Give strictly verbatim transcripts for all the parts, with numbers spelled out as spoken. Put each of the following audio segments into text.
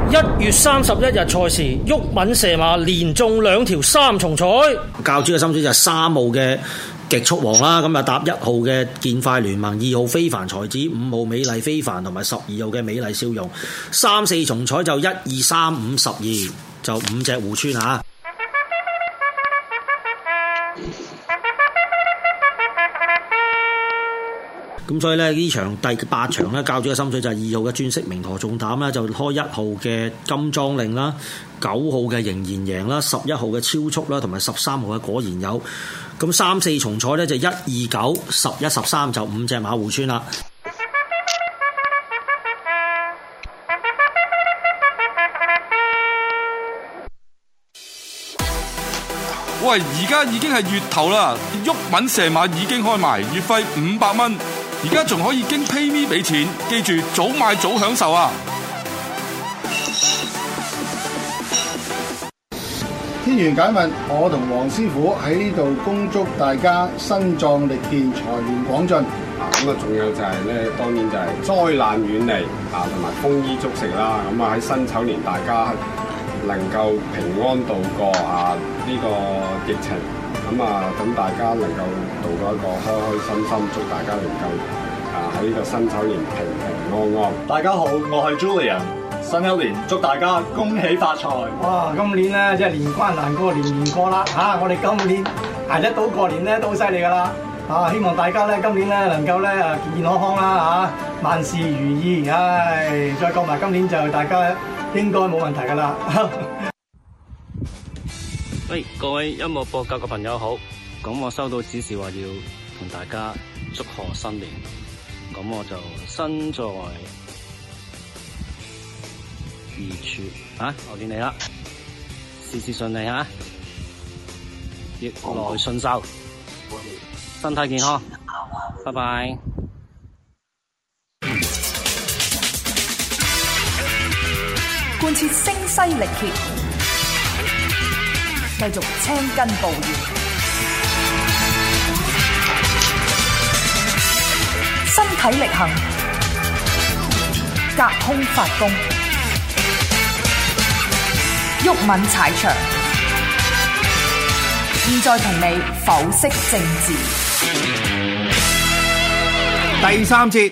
一月三十一日賽事，毓民射馬連中兩條三重彩。教主嘅心水就係三號嘅極速王啦，咁啊搭一號嘅健快聯盟，二號非凡才子，五號美麗非凡，同埋十二號嘅美麗笑容。三四重彩就一二三五十二，就五隻互村啊！咁所以咧呢場第八場咧，教主嘅心水就係二號嘅專色明陀中膽啦，就開一號嘅金裝令啦，九號嘅仍然贏啦，十一號嘅超速啦，同埋十三號嘅果然有。咁三四重彩咧就一二九十一十三，就五隻馬互村啦。 喂，而家已經係月頭啦，毓民射馬已經開埋，月費五百蚊。而家仲可以經 PayMe 俾錢，記住早買早享受啊！ 天元解密，我同黃師傅喺呢度恭祝大家身壯力健、財源廣進。 啊，咁啊，仲有就係咧，當然就係災難遠離啊，同埋豐衣足食啦。咁啊，喺辛丑年大家能夠平安度過啊呢個疫情。咁啊，等大家能夠度過一個開開心心，祝大家能夠啊喺呢個辛丑年平平安安。 大家好，我係 Julian， 新一年祝大家恭喜發財。 哇！今年咧即係年關難過年年過啦嚇、啊！我哋今年捱得到過年咧都好犀利噶啦嚇！希望大家咧今年咧能夠咧誒健健康康啦嚇、啊，萬事如意。唉，再過埋今年就大家應該冇問題噶啦。 喂，各位音樂播教嘅朋友好，咁我收到指示話要同大家祝賀新年，咁我就身在異處啊，我見你啦，事事順利啊，逆來順受，身體健康，拜拜。 貫徹聲嘶力竭，繼續青筋暴現，身體力行，隔空發功，毓民踩場。現在同你剖析政治。 第三節。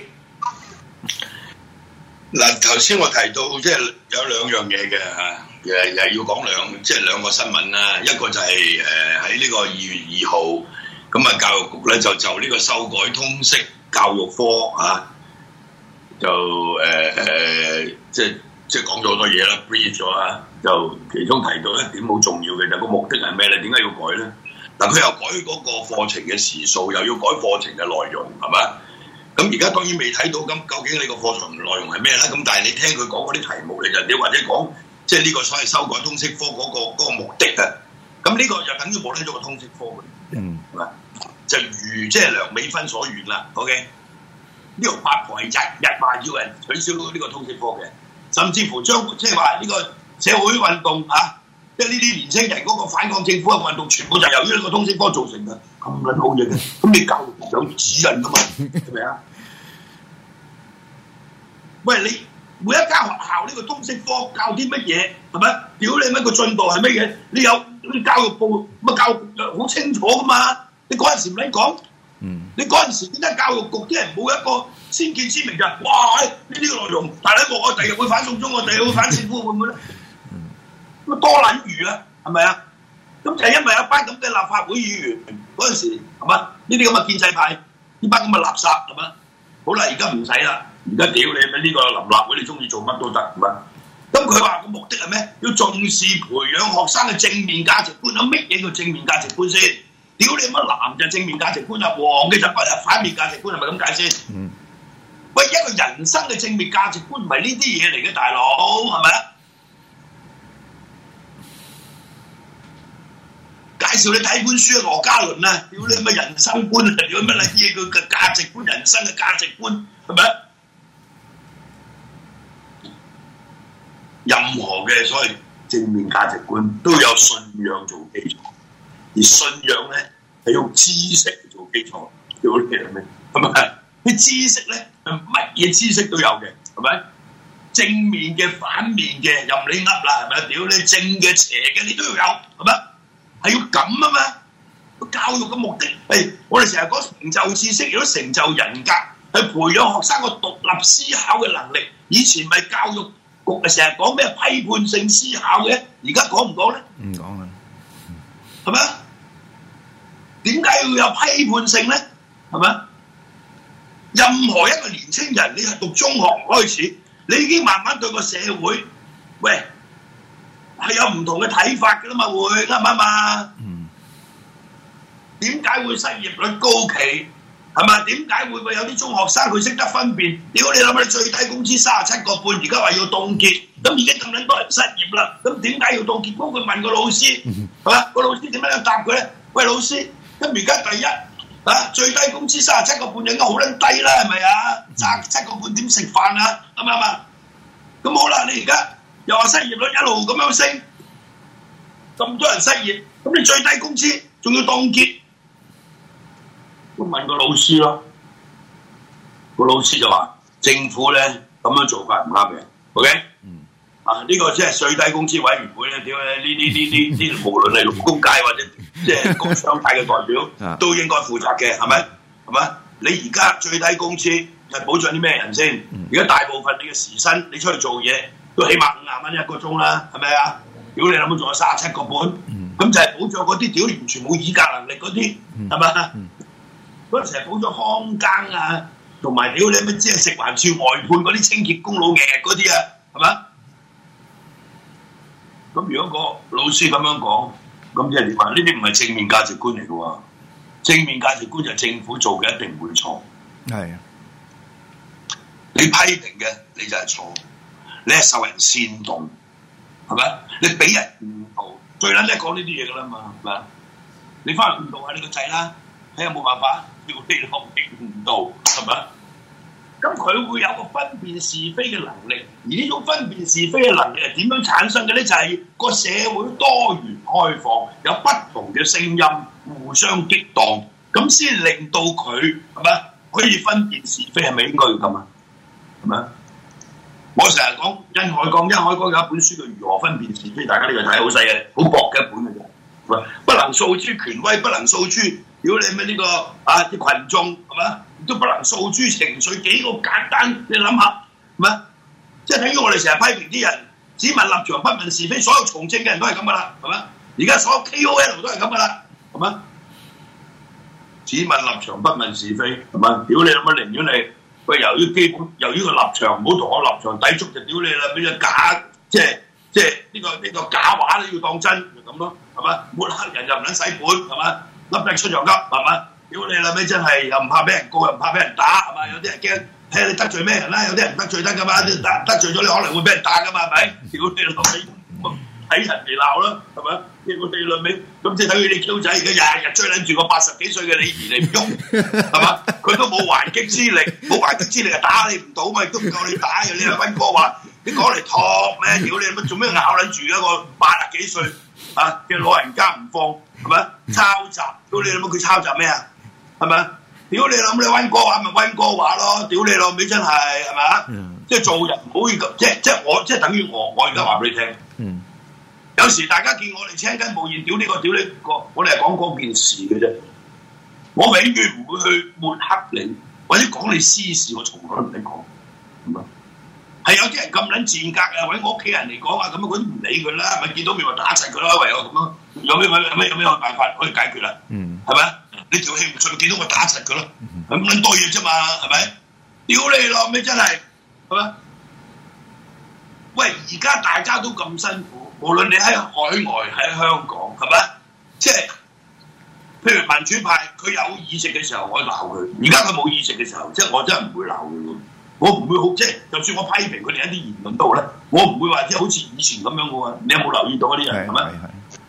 嗱，頭先我提到即係有兩樣嘢嘅嚇，誒又要講兩即係兩個新聞啦。一個就係誒喺呢個二月二號，咁啊教育局咧就就呢個修改通識教育科啊，就誒誒、呃、即係即係講咗好多嘢啦 brief 咗啊，就其中提到一點好重要嘅就個目的係咩咧？點解要改咧？嗱，佢又改嗰個課程嘅時數，又要改課程嘅內容，係嘛？咁而家當然未睇到，咁究竟你個課程內容係咩咧？咁但係你聽佢講嗰啲題目，你就你或者講即係呢個所謂修改通識科嗰、嗰個嗰個目的啊。咁呢個就等於冇睇咗個通識科嘅，嗯，係嘛？就如即係梁美芬所願啦。OK，呢個八婆係日日話要人取消呢個通識科嘅，甚至乎將即係話呢個社會運動啊，即係呢啲年青人嗰個反抗政府嘅運動，全部就由於呢個通識科造成嘅。咁撚好嘢嘅，咁你教育有指引噶嘛？係咪啊？喂，你每一間學校呢個通識科教啲乜嘢係咪？屌你乜個進度係乜嘢？你有你教育部乜教育局好清楚噶嘛？你嗰陣時唔撚講，嗯，你嗰陣時點解教育局啲人冇一個先見之明就係哇？呢啲個內容大撚個，我第日會反送中，我第日會反政府會唔會咧？咁啊多撚餘啊，係咪啊？咁就係因為有一班咁嘅立法會議員嗰陣時係嘛？呢啲咁嘅建制派，呢班咁嘅垃圾係嘛？好啦，而家唔使啦，而家屌你咪呢個臨立會，你中意做乜都得係嘛？咁佢話個目的係咩？要重視培養學生嘅正面價值觀。有乜嘢叫正面價值觀先？屌你乜藍就正面價值觀啊，黃嘅就反面價值觀係咪咁解先？嗯。喂，一個人生嘅正面價值觀唔係呢啲嘢嚟嘅，大佬係咪啊？介紹你睇本書啊，羅家倫啊，屌你乜人生觀啊，屌乜撚嘢佢嘅價值觀，人生嘅價值觀係咪？任何嘅所謂正面價值觀都有信仰做基礎，而信仰咧係用知識做基礎，屌你係咪？係咪？啲知識咧係乜嘢知識都有嘅，係咪？ 正面嘅、反面嘅，任你噏啦，係咪？屌你正嘅、邪嘅，你都要有，係咪？係要咁啊嘛！教育嘅目的係我哋成日講成就知識，如果成就人格，係培養學生個獨立思考嘅能力。以前咪教育局成日講咩批判性思考嘅，而家講唔講咧？ 唔講啦， 係咪？點解要有批判性咧？係咪？任何一個年青人，你係讀中學開始，你已經慢慢對個社會，喂，係有唔同嘅睇法㗎啦嘛，會啱唔啱啊？點解會失業率高企？係咪？點解會有啲中學生佢識得分辨？屌你諗下，你最低工資三十七個半，而家話要凍結，咁已經咁撚多人失業啦。咁點解要凍結？咁佢問個老師，係嘛？個老師點樣答佢咧？喂，老師，咁而家第一啊，最低工資三十七個半應該好撚低啦，係咪啊？三十七個半點食飯啊？啱唔啱啊？咁好啦，你而家又話失業率一路咁樣升，咁多人失業，咁你最低工資仲要凍結？咁問個老師咯，個老師就話：政府咧咁樣做法唔啱嘅 ，OK？嗯、啊，呢、這個即係最低工資委員會咧，屌咧呢呢呢呢呢，無論係勞工界或者即係工商界嘅代表，都應該負責嘅，係咪？係咪？你而家最低工資係保障啲咩人先？而家、嗯、大部分你嘅時薪，你出去做嘢都起碼五廿蚊一個鐘啦，係咪啊？如果你諗到仲有三十七個半，咁、嗯、就係保障嗰啲屌完全冇議價能力嗰啲，係咪啊？嗰陣時係保咗康更啊，同埋屌你乜即係食環署外判嗰啲清潔工老嘅嗰啲啊，係嘛？咁如果個老師咁樣講，咁即係點啊？呢啲唔係正面價值觀嚟嘅喎，正面價值觀就係政府做嘅一定唔會錯。係啊，你批評嘅你就係錯，你係受人煽動，係咪？你俾人誤導，最撚叻講呢啲嘢㗎啦嘛，係咪？你翻去誤導下你個仔啦。你有冇辦法？要你學評唔到，係咪？咁佢會有個分辨是非嘅能力，而呢種分辨是非嘅能力係點樣產生嘅咧？就係、是、個社會多元開放，有不同嘅聲音互相激盪，咁先令到佢係咪可以分辨是非？係咪應該要咁啊？係咪？我成日講殷海光，殷海光有一本書叫《如何分辨是非》，大家呢個睇好細嘅，好薄嘅一本嘅啫。不能訴諸權威，不能訴諸。如果你咩呢、這個啊啲群眾係嘛，都不能訴諸情緒，幾個簡單，你諗下係咪？即係等於我哋成日批評啲人，只問立場不問是非，所有從政嘅人都係咁噶啦，係嘛？而家所有 K O L 都係咁噶啦，係嘛？只問立場不問是非，係嘛？屌你諗下，寧願你喂由於基本由於個立場唔好同我立場抵觸，就屌你啦！俾隻假即係即係呢個呢、這個假話都要當真，就咁咯，係嘛？抹黑人又唔撚使本，係嘛？笠得出就笠，係嘛？屌你啦尾真係又唔怕俾人告，又唔怕俾人打，係嘛？有啲人驚睇下你得罪咩人啦，有啲人得罪得噶嘛，得得罪咗你可能會俾人打噶嘛，係咪？屌你老尾睇人哋鬧啦，係咪？屌你老尾咁即係等於你 Q 仔而家日日追撚住個八十幾歲嘅李怡你唔喐，係嘛？佢都冇還擊之力，冇還擊之力就打你唔到嘛，亦都唔夠你打嘅。你阿溫哥話你講嚟托咩？屌你乜做咩咬撚住一個八十幾歲啊嘅老人家唔放？係咪？抄襲，屌你老母佢抄襲咩啊？係咪？屌你老母你溫哥話咪溫哥話咯？屌你老味真係係咪啊？即係做人唔可以咁，即係即係我即係等於我，我而家話俾你聽。嗯。有時大家見我哋青筋暴現，屌呢個屌呢個，我哋係講嗰件事嘅啫。我永遠唔會去抹黑你，或者講你私事，我從來唔使講。咁啊。係有啲人咁撚賤格啊，揾我屋企人嚟講啊，咁啊嗰啲唔理佢啦，咪見到面咪打柒佢啦，唯有咁咯。有咩有咩有咩辦法可以解決啦？嗯，係咪？你條氣唔順，見到我打柒佢咯，咁撚多嘢啫嘛，係咪？屌你咯，咩真係係咪？喂，而家大家都咁辛苦，無論你喺海外喺香港，係咪？即係譬如民主派，佢有議席嘅時候，我鬧佢；而家佢冇議席嘅時候，即係我真係唔會鬧佢。我唔會好即係，就算我批評佢哋一啲言論都好咧，我唔會話即係好似以前咁樣嘅喎。你有冇留意到嗰啲人係咪？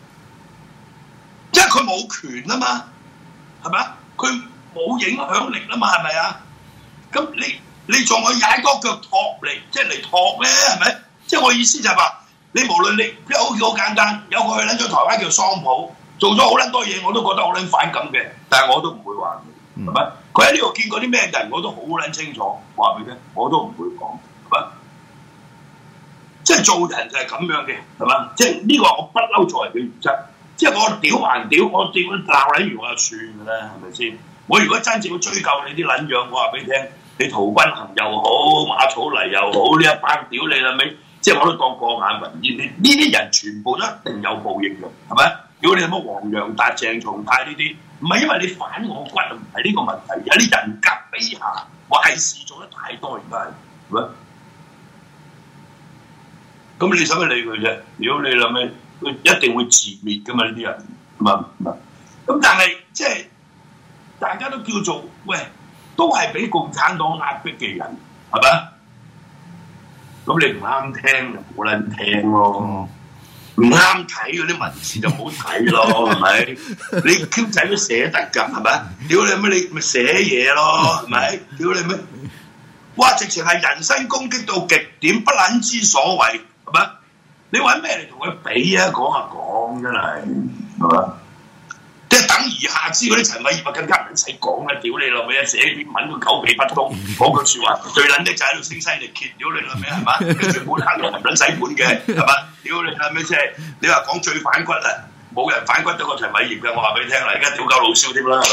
即係佢冇權啊嘛，係咪啊？佢冇影響力啊嘛，係咪啊？咁你你仲去踩多腳托嚟，即係嚟托咩？係咪？即係我意思就係話，你無論你即係好似好簡單，有個去撚咗台灣叫桑普，做咗好撚多嘢，我都覺得好撚反感嘅，但係我都唔會話佢，係咪？嗯佢喺呢度見過啲咩人，我都好撚清楚，話俾你聽，我都唔會講，係咪？ 即係做人就係咁樣嘅，係嘛？即係呢個我不嬲作為嘅原則。即係我屌還屌，我屌鬧撚完我就算㗎啦，係咪先？我如果真正要追究你啲撚樣，我話俾你聽，你陶君行又好，馬草泥又好，呢一班屌你啦尾，即係我都當過眼雲煙。呢啲人全部都一定有報應嘅，係咪？如果你有乜黃洋達、鄭松泰呢啲，唔係因為你反我骨，唔係呢個問題，有啲人格卑下，壞事做得太多，而家係咪？咁你使乜理佢啫？如果你諗咩？佢一定會自滅噶嘛，呢啲人，唔係唔係。咁但係即係大家都叫做喂，都係俾共產黨壓迫嘅人，係咪？咁你唔啱聽就冇撚聽咯，唔啱睇嗰啲文字就唔好睇咯，係咪？你 Q 仔都寫得㗎，係咪？屌你乜你咪寫嘢咯，係咪？屌你乜？哇！直情係人身攻擊到極點，不撚之所謂，係咪？你揾咩嚟同佢比啊？講下講真係，係嘛？即係等而下之嗰啲陳偉業啊，更加唔使講啦！屌你老味啊，寫啲文都狗屁不通，講句説話最撚叻就喺度聲嘶力竭，屌你老味係嘛？跟住冇行路唔撚使本嘅係嘛？屌你老味即係你話講最反骨啊！冇人反骨得過陳偉業嘅，我話俾你聽啦！而家屌鳩老蕭添啦，係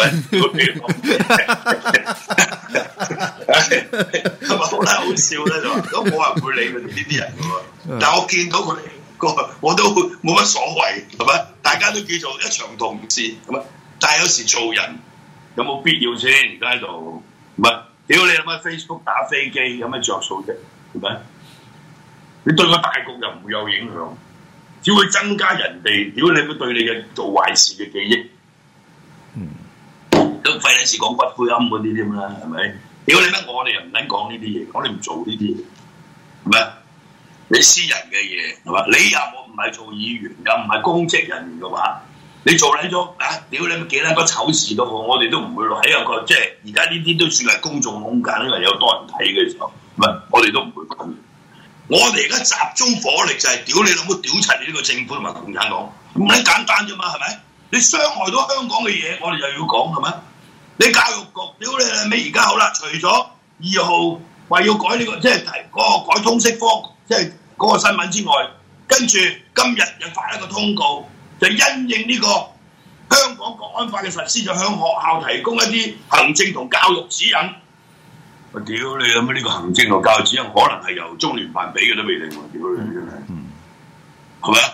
咪？係咪好啦？好笑咧就話，咁冇人會理佢哋呢啲人嘅喎。但係我見到佢哋個，我都冇乜所謂，係咪？大家都叫做一場同志，係咪？但係有時做人有冇必要先？而家喺度唔係屌你諗下 Facebook 打飛機有咩着數啫？係咪？你對個大局又唔會有影響。只會增加人哋，如果你會對你嘅做壞事嘅記憶，嗯，都費撚事講骨灰龕嗰啲添啦，係咪？屌你乜我哋又唔撚講呢啲嘢，我哋唔做呢啲嘢，係咪？你私人嘅嘢係嘛？你又我唔係做議員，又唔係公職人員嘅話，你做撚咗啊？屌你乜幾撚個醜事都好，我哋都唔會喺一個即係而家呢啲都算係公眾空間，因為有多人睇嘅時候，唔係我哋都唔會講。我哋而家集中火力就係屌你老母屌柒你呢個政府同埋共產黨，唔係簡單啫嘛，係咪？你傷害到香港嘅嘢，我哋就要講係咪？你教育局屌你老味而家好啦，除咗二號話要改呢、這個即係提嗰個改通識科，即係嗰個新聞之外，跟住今日又發一個通告，就因應呢個香港國安法嘅實施，就向學校提供一啲行政同教育指引。我屌你諗乜呢個行政同教育指引可能係由中聯辦俾嘅都未定喎，屌你真係，係咪啊？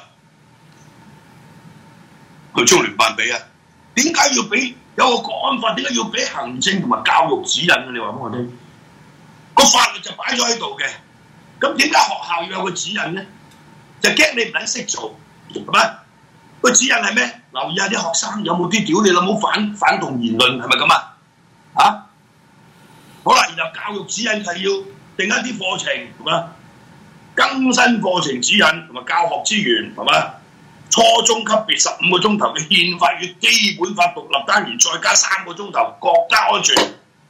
佢中聯辦俾啊？點解要俾有個國安法？點解要俾行政同埋教育指引啊？你話俾我聽，個法律就擺咗喺度嘅，咁點解學校要有個指引咧？就驚你唔撚識做，係咪？個指引係咩？留意下啲學生有冇啲屌你老母反反動言論，係咪咁啊？啊？好啦，然後教育指引係要定一啲課程，係嘛？更新課程指引同埋教學資源，係嘛？初中級別十五個鐘頭嘅憲法與基本法獨立單元，再加三個鐘頭國家安全。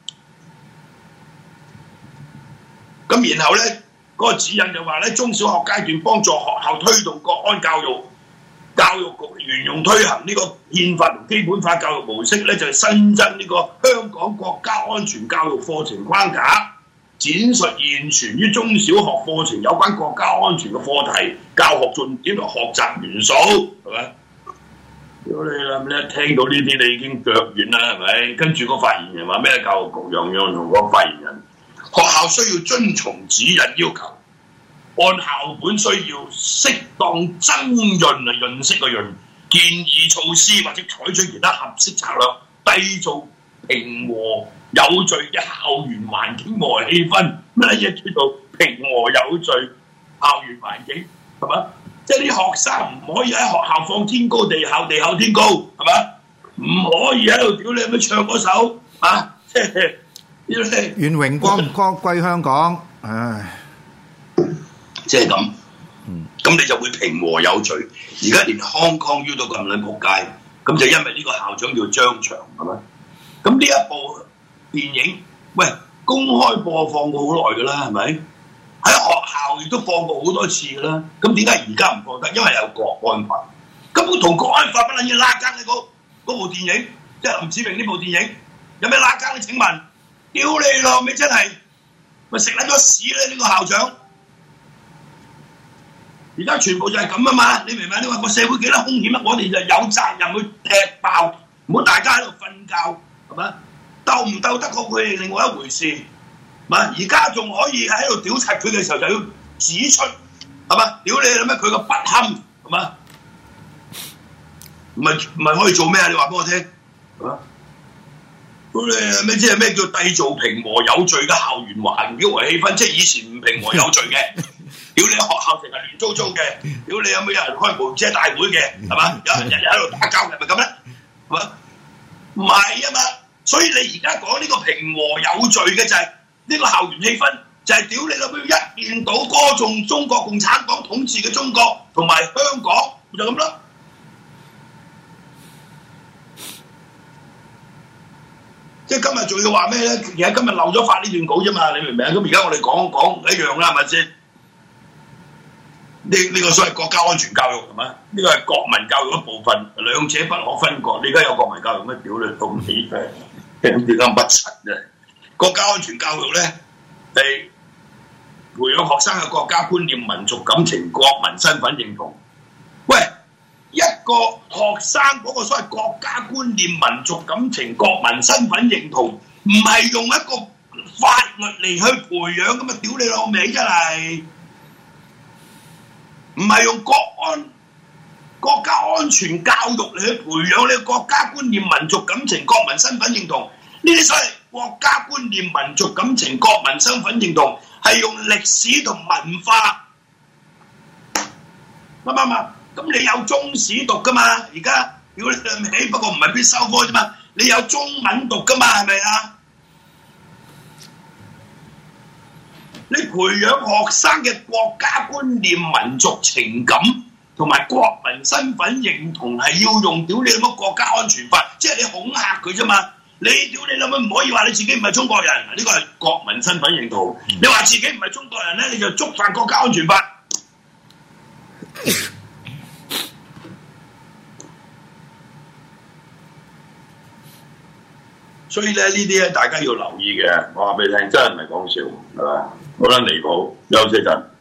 咁然後咧，嗰、那個指引就話咧，中小學階段幫助學校推動國安教育。教育局沿用推行呢個憲法同基本法教育模式咧，就係、是、新增呢個香港國家安全教育課程框架，展述現存於中小學課程有關國家安全嘅課題、教學重點同學習元素，係咪？如果你諗咧，聽到呢啲你已經腳軟啦，係咪？跟住個發言人話咩？教育局樣樣同個發言人，學校需要遵從指引要求。按校本需要適當增潤啊，潤色嘅潤，建議措施或者採取其他合適策略，締造平和有序嘅校園環境和氣氛。乜嘢叫做平和有序校園環境？係嘛？即係啲學生唔可以喺學校放天高地厚，地厚天高，係嘛？唔可以喺度屌你咁樣唱嗰首啊！即係願榮光光歸香港，唉。 即係咁，咁、嗯、你就會平和有序。而家連 Hong Kong U 都咁撚仆街，咁就因為呢個校長叫張翔，係咪？咁呢一部電影，喂，公開播放過好耐㗎啦，係咪？喺學校亦都放過好多次㗎啦。咁點解而家唔放得？因為有國安法，根本同國安法不撚要拉更嘅嗰部電影，即係林子明呢部電影有咩拉更咧？請問，屌你老味真係咪食撚咗屎咧？呢、呢個校長？ 而家全部就係咁啊嘛，你明唔明？你話個社會幾多風險啊？我哋就有責任去踢爆，唔好大家喺度瞓覺，係咪？鬥唔鬥得過佢係另外一回事，嘛？而家仲可以喺度屌柒佢嘅時候就要指出，係嘛？屌你諗咩？佢個不堪，係嘛？唔係唔係可以做咩啊？你話俾我聽，係嘛？咁你咩即係咩叫締造平和有序嘅校園環境和氣氛？即係以前唔平和有序嘅，屌你學校成日亂糟糟嘅，屌你有冇有人開無遮大會嘅，係嘛？有人日日喺度打交嘅，咪咁咧，係嘛？唔係啊嘛，所以你而家講呢個平和有序嘅就係呢個校園氣氛，就係屌你老母一面倒歌頌中國共產黨統治嘅中國同埋香港，就咁咯。即係今日仲要話咩咧？而家今日漏咗發呢段稿啫嘛，你明唔明啊？咁而家我哋講講一樣啦，係咪先？呢呢個所謂國家安全教育係嘛？呢個係國民教育一部分，兩者不可分割。你而家有國民教育咩？屌你到尾係點解不實啫？國家安全教育咧係培養學生嘅國家觀念、民族感情、國民身份認同。喂！一個學生嗰個所謂國家觀念、民族感情、國民身份認同，唔係用一個法律嚟去培養咁啊！屌你老味真係，唔係用國安、國家安全教育嚟去培養你國家觀念、民族感情、國民身份認同。呢啲所謂國家觀念、民族感情、國民身份認同，係用歷史同文化，啱唔啱啊？咁你有中史讀噶嘛？而家如果你起不過唔係必修科啫嘛，你有中文讀噶嘛？係咪啊？你培養學生嘅國家觀念、民族情感同埋國民身份認同，係要用屌你老母國家安全法，即係你恐嚇佢啫嘛。你屌你老母唔可以話你自己唔係中國人，呢個係國民身份認同。你話自己唔係中國人咧，你就觸犯國家安全法。所以咧呢啲咧大家要留意嘅，我話俾你聽，真係唔係講笑，係嘛？好撚離譜，休息陣。